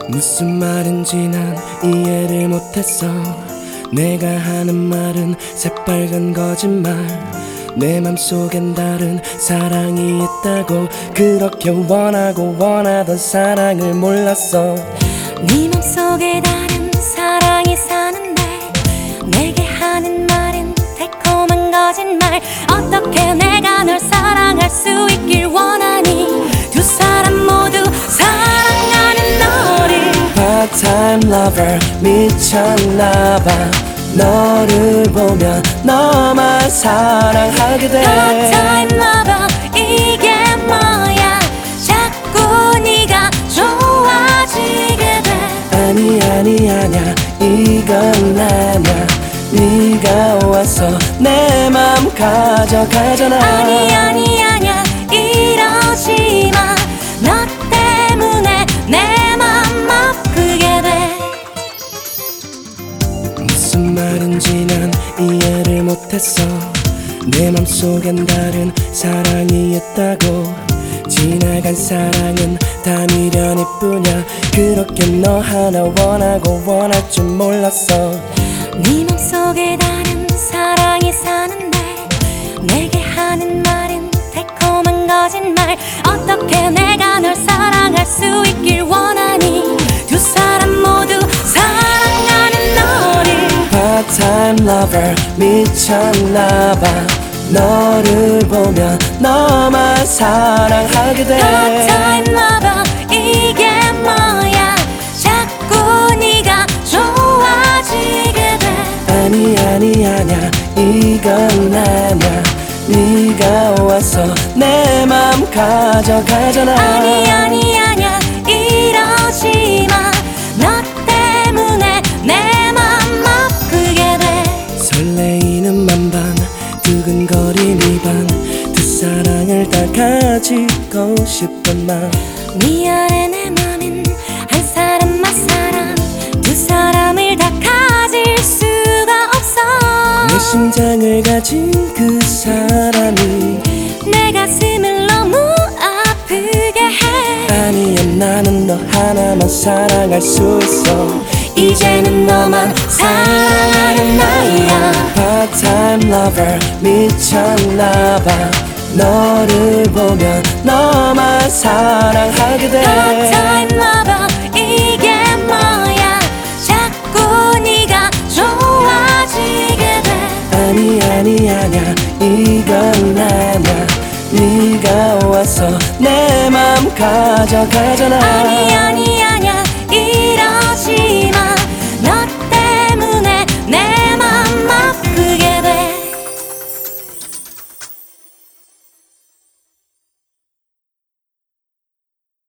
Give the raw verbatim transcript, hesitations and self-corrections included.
무슨 말인지 난 이해를 못했어. 내가 하는 말은 새빨간 거짓말. 내 맘속엔 다른 사랑이 있다고. 그렇게 원하고 원하던 사랑을 몰랐어. 네 맘속에 다른 사랑이 사는데 내게 하는 말은 달콤한 거짓말. 어떻게 내가 널 사랑할 수 있길 원하니. 두 사람 모두 사랑하는 너를. Part-time lover 미쳤나봐. 너를 보면 너만 사랑하게 돼. Part-time lover 이게 뭐야. 자꾸 네가 좋아지게 돼. 아니 아니 아냐 이건 아냐. 네가 와서 내 맘 가져가잖아. 아니 아니 아냐 이러지 마. 너 때문에 내 맘 아프게 돼. 무슨 말인지 난 이해를 못했어. 내 맘속엔 다른 사랑이 있다고. 지나간 사랑은 다 미련일 뿐이야. 그렇게 너 하나 원하고 원할 줄 몰랐어. 네 맘속에 다른 사랑이 사는데 내게 하는 말은 달콤한 거짓말. 어떻게 내가 널 사랑할 수 있길 원하니. 두 사람 모두 사랑하는 너를. Part-time lover 미쳤나봐. 너를 보면 너만 사랑하게 돼. Part-time lover 이게 뭐야. 자꾸 네가 좋아지게 돼. 아니 아니 아냐 이건 아냐. 네가 와서 내 맘 가져가잖아. 아니 아니 아냐 이러지 마. 너 때문에 내 맘 아프게 돼. 설레이는 만반 두근거리는 반. 두 사랑을 다 가지고 싶은 맘. 미안해 내 맘은 한 사람만 사랑. 두 사람을 다 가질 수가 없어. 내 심장을 가진 그 사람이 내 가슴을 너무 아프게 해. 아니야 나는 너 하나만 사랑할 수 있어. 이제는 너만 사랑하는 나야. Part-time lover 미쳤나봐. 너를 보면 너만 사랑하게 돼. Part-time lover 이게 뭐야. 자꾸 네가 좋아지게 돼. 아니 아니 아냐 이건 아냐. 네가 와서 내 맘 가져가잖아. 아니 아니